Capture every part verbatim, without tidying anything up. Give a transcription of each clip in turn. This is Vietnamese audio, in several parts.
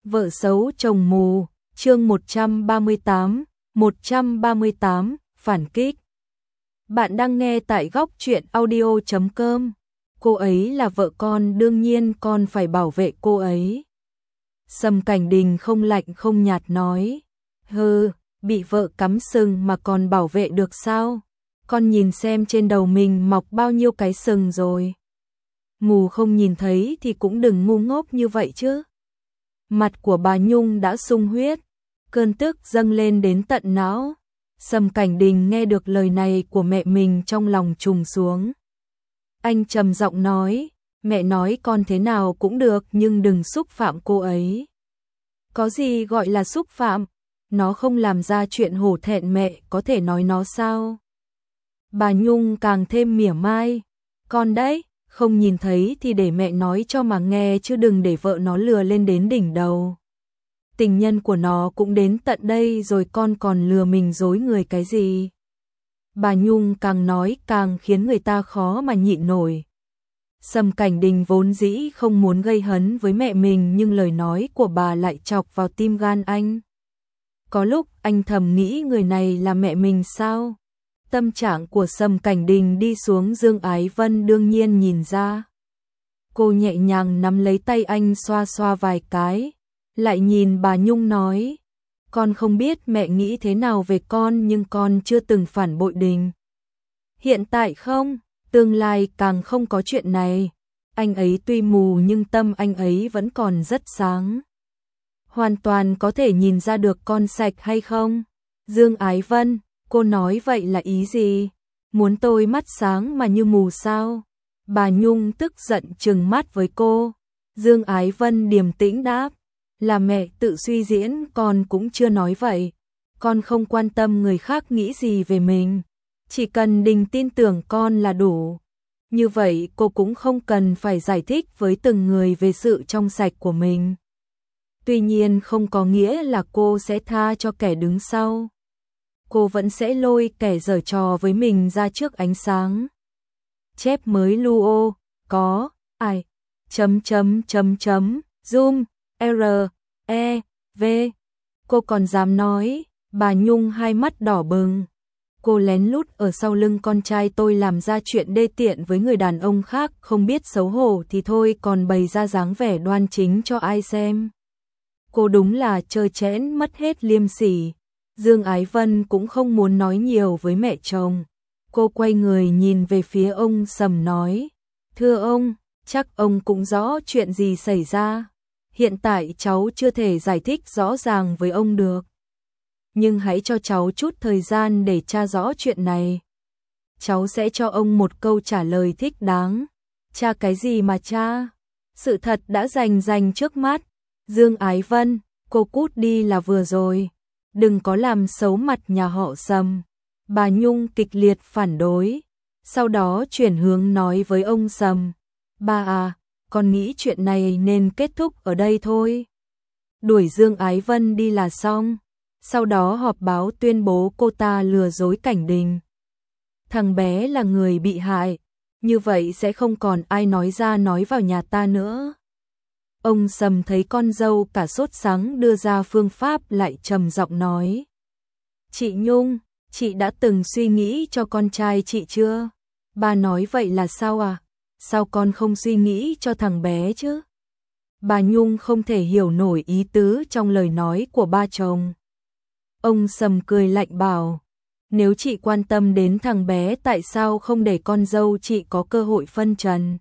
Vợ xấu chồng mù, chương một trăm ba mươi tám, một trăm ba mươi tám, phản kích. Bạn đang nghe tại góc truyện audio chấm com. Cô ấy là vợ con, đương nhiên con phải bảo vệ cô ấy. Sầm Cảnh Đình không lạnh không nhạt nói. Hừ, bị vợ cắm sừng mà còn bảo vệ được sao? Con nhìn xem trên đầu mình mọc bao nhiêu cái sừng rồi. Mù không nhìn thấy thì cũng đừng ngu ngốc như vậy chứ. Mặt của bà Nhung đã sung huyết, cơn tức dâng lên đến tận não. Sầm Cảnh Đình nghe được lời này của mẹ mình trong lòng trùng xuống. Anh trầm giọng nói, mẹ nói con thế nào cũng được nhưng đừng xúc phạm cô ấy. Có gì gọi là xúc phạm? Nó không làm ra chuyện hổ thẹn mẹ có thể nói nó sao? Bà Nhung càng thêm mỉa mai. Con đấy, không nhìn thấy thì để mẹ nói cho mà nghe chứ đừng để vợ nó lừa lên đến đỉnh đầu. Tình nhân của nó cũng đến tận đây rồi con còn lừa mình dối người cái gì? Bà Nhung càng nói càng khiến người ta khó mà nhịn nổi. Sầm Cảnh Đình vốn dĩ không muốn gây hấn với mẹ mình nhưng lời nói của bà lại chọc vào tim gan anh. Có lúc anh thầm nghĩ người này là mẹ mình sao? Tâm trạng của Sầm Cảnh Đình đi xuống, Dương Ái Vân đương nhiên nhìn ra. Cô nhẹ nhàng nắm lấy tay anh xoa xoa vài cái, lại nhìn bà Nhung nói, con không biết mẹ nghĩ thế nào về con nhưng con chưa từng phản bội Đình. Hiện tại không, tương lai càng không có chuyện này. Anh ấy tuy mù nhưng tâm anh ấy vẫn còn rất sáng. Hoàn toàn có thể nhìn ra được con sạch hay không. Dương Ái Vân, cô nói vậy là ý gì? Muốn tôi mắt sáng mà như mù sao? Bà Nhung tức giận trừng mắt với cô. Dương Ái Vân điềm tĩnh đáp, là mẹ tự suy diễn, con cũng chưa nói vậy. Con không quan tâm người khác nghĩ gì về mình. Chỉ cần Đình tin tưởng con là đủ. Như vậy cô cũng không cần phải giải thích với từng người về sự trong sạch của mình. Tuy nhiên không có nghĩa là cô sẽ tha cho kẻ đứng sau. Cô vẫn sẽ lôi kẻ giở trò với mình ra trước ánh sáng. Chép mới Luo, có, ai, chấm chấm chấm chấm, zoom, R, E, V. Cô còn dám nói, bà Nhung hai mắt đỏ bừng. Cô lén lút ở sau lưng con trai tôi làm ra chuyện đê tiện với người đàn ông khác, không biết xấu hổ thì thôi còn bày ra dáng vẻ đoan chính cho ai xem. Cô đúng là trơ trẽn mất hết liêm sỉ. Dương Ái Vân cũng không muốn nói nhiều với mẹ chồng. Cô quay người nhìn về phía ông Sầm nói, thưa ông, chắc ông cũng rõ chuyện gì xảy ra. Hiện tại cháu chưa thể giải thích rõ ràng với ông được. Nhưng hãy cho cháu chút thời gian để tra rõ chuyện này. Cháu sẽ cho ông một câu trả lời thích đáng. Tra cái gì mà tra? Sự thật đã rành rành trước mắt. Dương Ái Vân, cô cút đi là vừa rồi. Đừng có làm xấu mặt nhà họ Sầm. Bà Nhung kịch liệt phản đối. Sau đó chuyển hướng nói với ông Sầm, ba à, con nghĩ chuyện này nên kết thúc ở đây thôi. Đuổi Dương Ái Vân đi là xong. Sau đó họp báo tuyên bố cô ta lừa dối Cảnh Đình. Thằng bé là người bị hại, như vậy sẽ không còn ai nói ra nói vào nhà ta nữa. Ông Sầm thấy con dâu cả sốt sắng đưa ra phương pháp lại trầm giọng nói. Chị Nhung, chị đã từng suy nghĩ cho con trai chị chưa? Bà nói vậy là sao à? Sao con không suy nghĩ cho thằng bé chứ? Bà Nhung không thể hiểu nổi ý tứ trong lời nói của ba chồng. Ông Sầm cười lạnh bảo, nếu chị quan tâm đến thằng bé tại sao không để con dâu chị có cơ hội phân trần?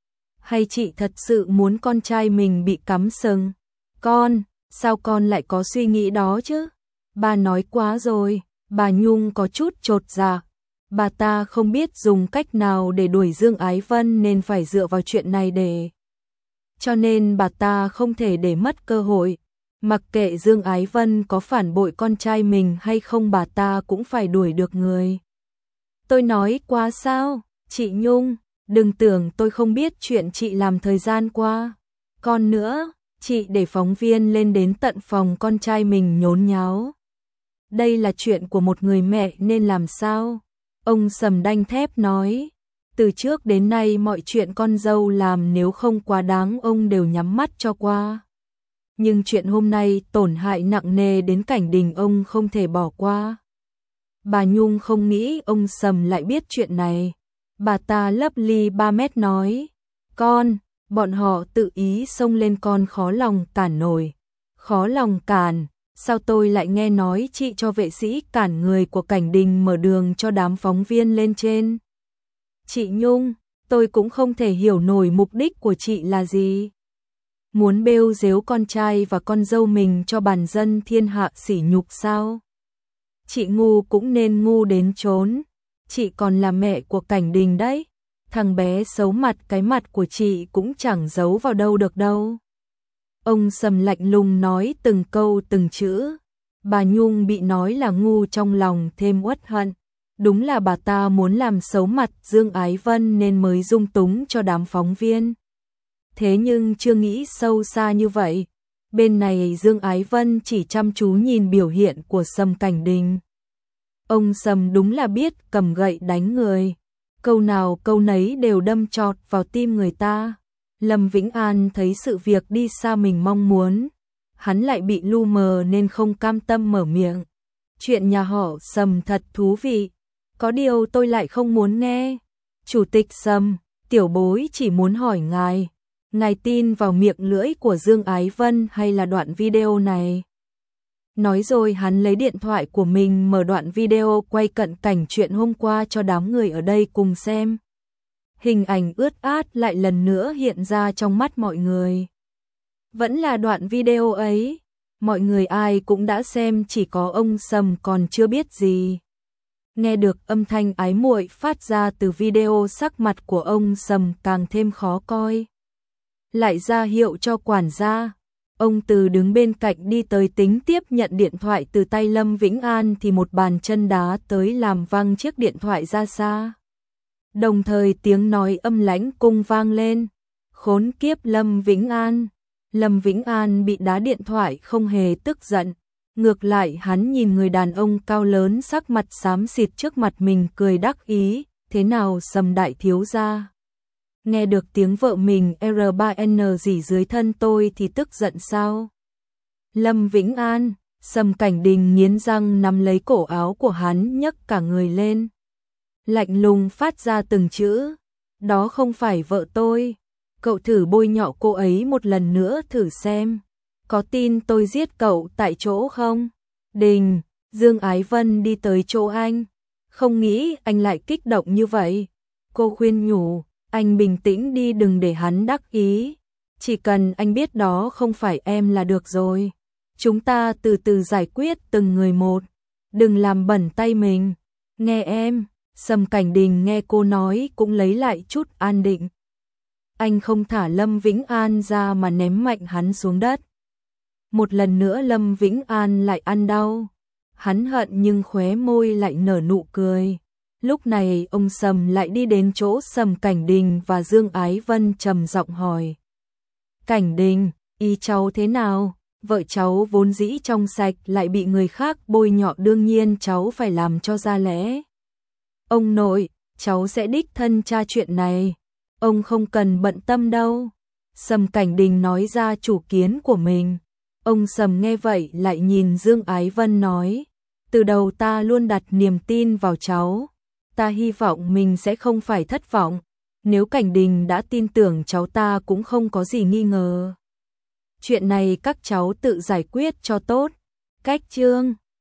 Hay chị thật sự muốn con trai mình bị cắm sừng? Con, sao con lại có suy nghĩ đó chứ? Bà nói quá rồi. Bà Nhung có chút chột dạ. Bà ta không biết dùng cách nào để đuổi Dương Ái Vân nên phải dựa vào chuyện này để. Cho nên bà ta không thể để mất cơ hội. Mặc kệ Dương Ái Vân có phản bội con trai mình hay không, bà ta cũng phải đuổi được người. Tôi nói quá sao? Chị Nhung, đừng tưởng tôi không biết chuyện chị làm thời gian qua. Còn nữa, chị để phóng viên lên đến tận phòng con trai mình nhốn nháo. Đây là chuyện của một người mẹ nên làm sao? Ông Sầm đanh thép nói. Từ trước đến nay mọi chuyện con dâu làm nếu không quá đáng ông đều nhắm mắt cho qua. nhưng chuyện hôm nay tổn hại nặng nề đến Cảnh Đình ông không thể bỏ qua. Bà Nhung không nghĩ ông Sầm lại biết chuyện này. Bà ta lấp ly ba mét nói, con, bọn họ tự ý xông lên con khó lòng cản nổi. Khó lòng cản, sao tôi lại nghe nói chị cho vệ sĩ cản người của Cảnh Đình mở đường cho đám phóng viên lên trên. Chị Nhung, tôi cũng không thể hiểu nổi mục đích của chị là gì. Muốn bêu dếu con trai và con dâu mình cho bản dân thiên hạ sỉ nhục sao? Chị ngu cũng nên ngu đến chốn. Chị còn là mẹ của Cảnh Đình đấy. Thằng bé xấu mặt, cái mặt của chị cũng chẳng giấu vào đâu được đâu. Ông Sầm lạnh lùng nói từng câu từng chữ. Bà Nhung bị nói là ngu trong lòng thêm uất hận. Đúng là bà ta muốn làm xấu mặt Dương Ái Vân nên mới dung túng cho đám phóng viên. Thế nhưng chưa nghĩ sâu xa như vậy. Bên này Dương Ái Vân chỉ chăm chú nhìn biểu hiện của Sầm Cảnh Đình. Ông Sầm đúng là biết cầm gậy đánh người. Câu nào câu nấy đều đâm chọt vào tim người ta. Lâm Vĩnh An thấy sự việc đi xa mình mong muốn. Hắn lại bị lu mờ nên không cam tâm mở miệng. Chuyện nhà họ Sầm thật thú vị. Có điều tôi lại không muốn nghe. Chủ tịch Sầm, tiểu bối chỉ muốn hỏi ngài. Ngài tin vào miệng lưỡi của Dương Ái Vân hay là đoạn video này? Nói rồi hắn lấy điện thoại của mình mở đoạn video quay cận cảnh chuyện hôm qua cho đám người ở đây cùng xem. Hình ảnh ướt át lại lần nữa hiện ra trong mắt mọi người. Vẫn là đoạn video ấy, mọi người ai cũng đã xem, chỉ có ông Sầm còn chưa biết gì. Nghe được âm thanh ái muội phát ra từ video, sắc mặt của ông Sầm càng thêm khó coi. Lại ra hiệu cho quản gia. Ông Từ đứng bên cạnh đi tới tính tiếp nhận điện thoại từ tay Lâm Vĩnh An thì một bàn chân đá tới làm văng chiếc điện thoại ra xa. Đồng thời tiếng nói âm lãnh cung vang lên. Khốn kiếp Lâm Vĩnh An. Lâm Vĩnh An bị đá điện thoại không hề tức giận. Ngược lại hắn nhìn người đàn ông cao lớn sắc mặt xám xịt trước mặt mình cười đắc ý. Thế nào Sầm đại thiếu gia? Nghe được tiếng vợ mình R ba N gì dưới thân tôi thì tức giận sao? Lâm Vĩnh An, Sầm Cảnh Đình nghiến răng nắm lấy cổ áo của hắn nhấc cả người lên. Lạnh lùng phát ra từng chữ. Đó không phải vợ tôi. Cậu thử bôi nhọ cô ấy một lần nữa thử xem. Có tin tôi giết cậu tại chỗ không? Đình, Dương Ái Vân đi tới chỗ anh. Không nghĩ anh lại kích động như vậy. Cô khuyên nhủ. Anh bình tĩnh đi, đừng để hắn đắc ý. Chỉ cần anh biết đó không phải em là được rồi. Chúng ta từ từ giải quyết từng người một. Đừng làm bẩn tay mình. Nghe em. Sầm Cảnh Đình nghe cô nói cũng lấy lại chút an định. Anh không thả Lâm Vĩnh An ra mà ném mạnh hắn xuống đất. Một lần nữa Lâm Vĩnh An lại ăn đau. Hắn hận nhưng khóe môi lại nở nụ cười. Lúc này ông Sầm lại đi đến chỗ Sầm Cảnh Đình và Dương Ái Vân trầm giọng hỏi. Cảnh Đình, ý cháu thế nào? Vợ cháu vốn dĩ trong sạch lại bị người khác bôi nhọ, đương nhiên cháu phải làm cho ra lẽ. Ông nội, cháu sẽ đích thân tra chuyện này. Ông không cần bận tâm đâu. Sầm Cảnh Đình nói ra chủ kiến của mình. Ông Sầm nghe vậy lại nhìn Dương Ái Vân nói. Từ đầu ta luôn đặt niềm tin vào cháu. Ta hy vọng mình sẽ không phải thất vọng. Nếu Cảnh Đình đã tin tưởng cháu ta cũng không có gì nghi ngờ. Chuyện này các cháu tự giải quyết cho tốt. Cách chương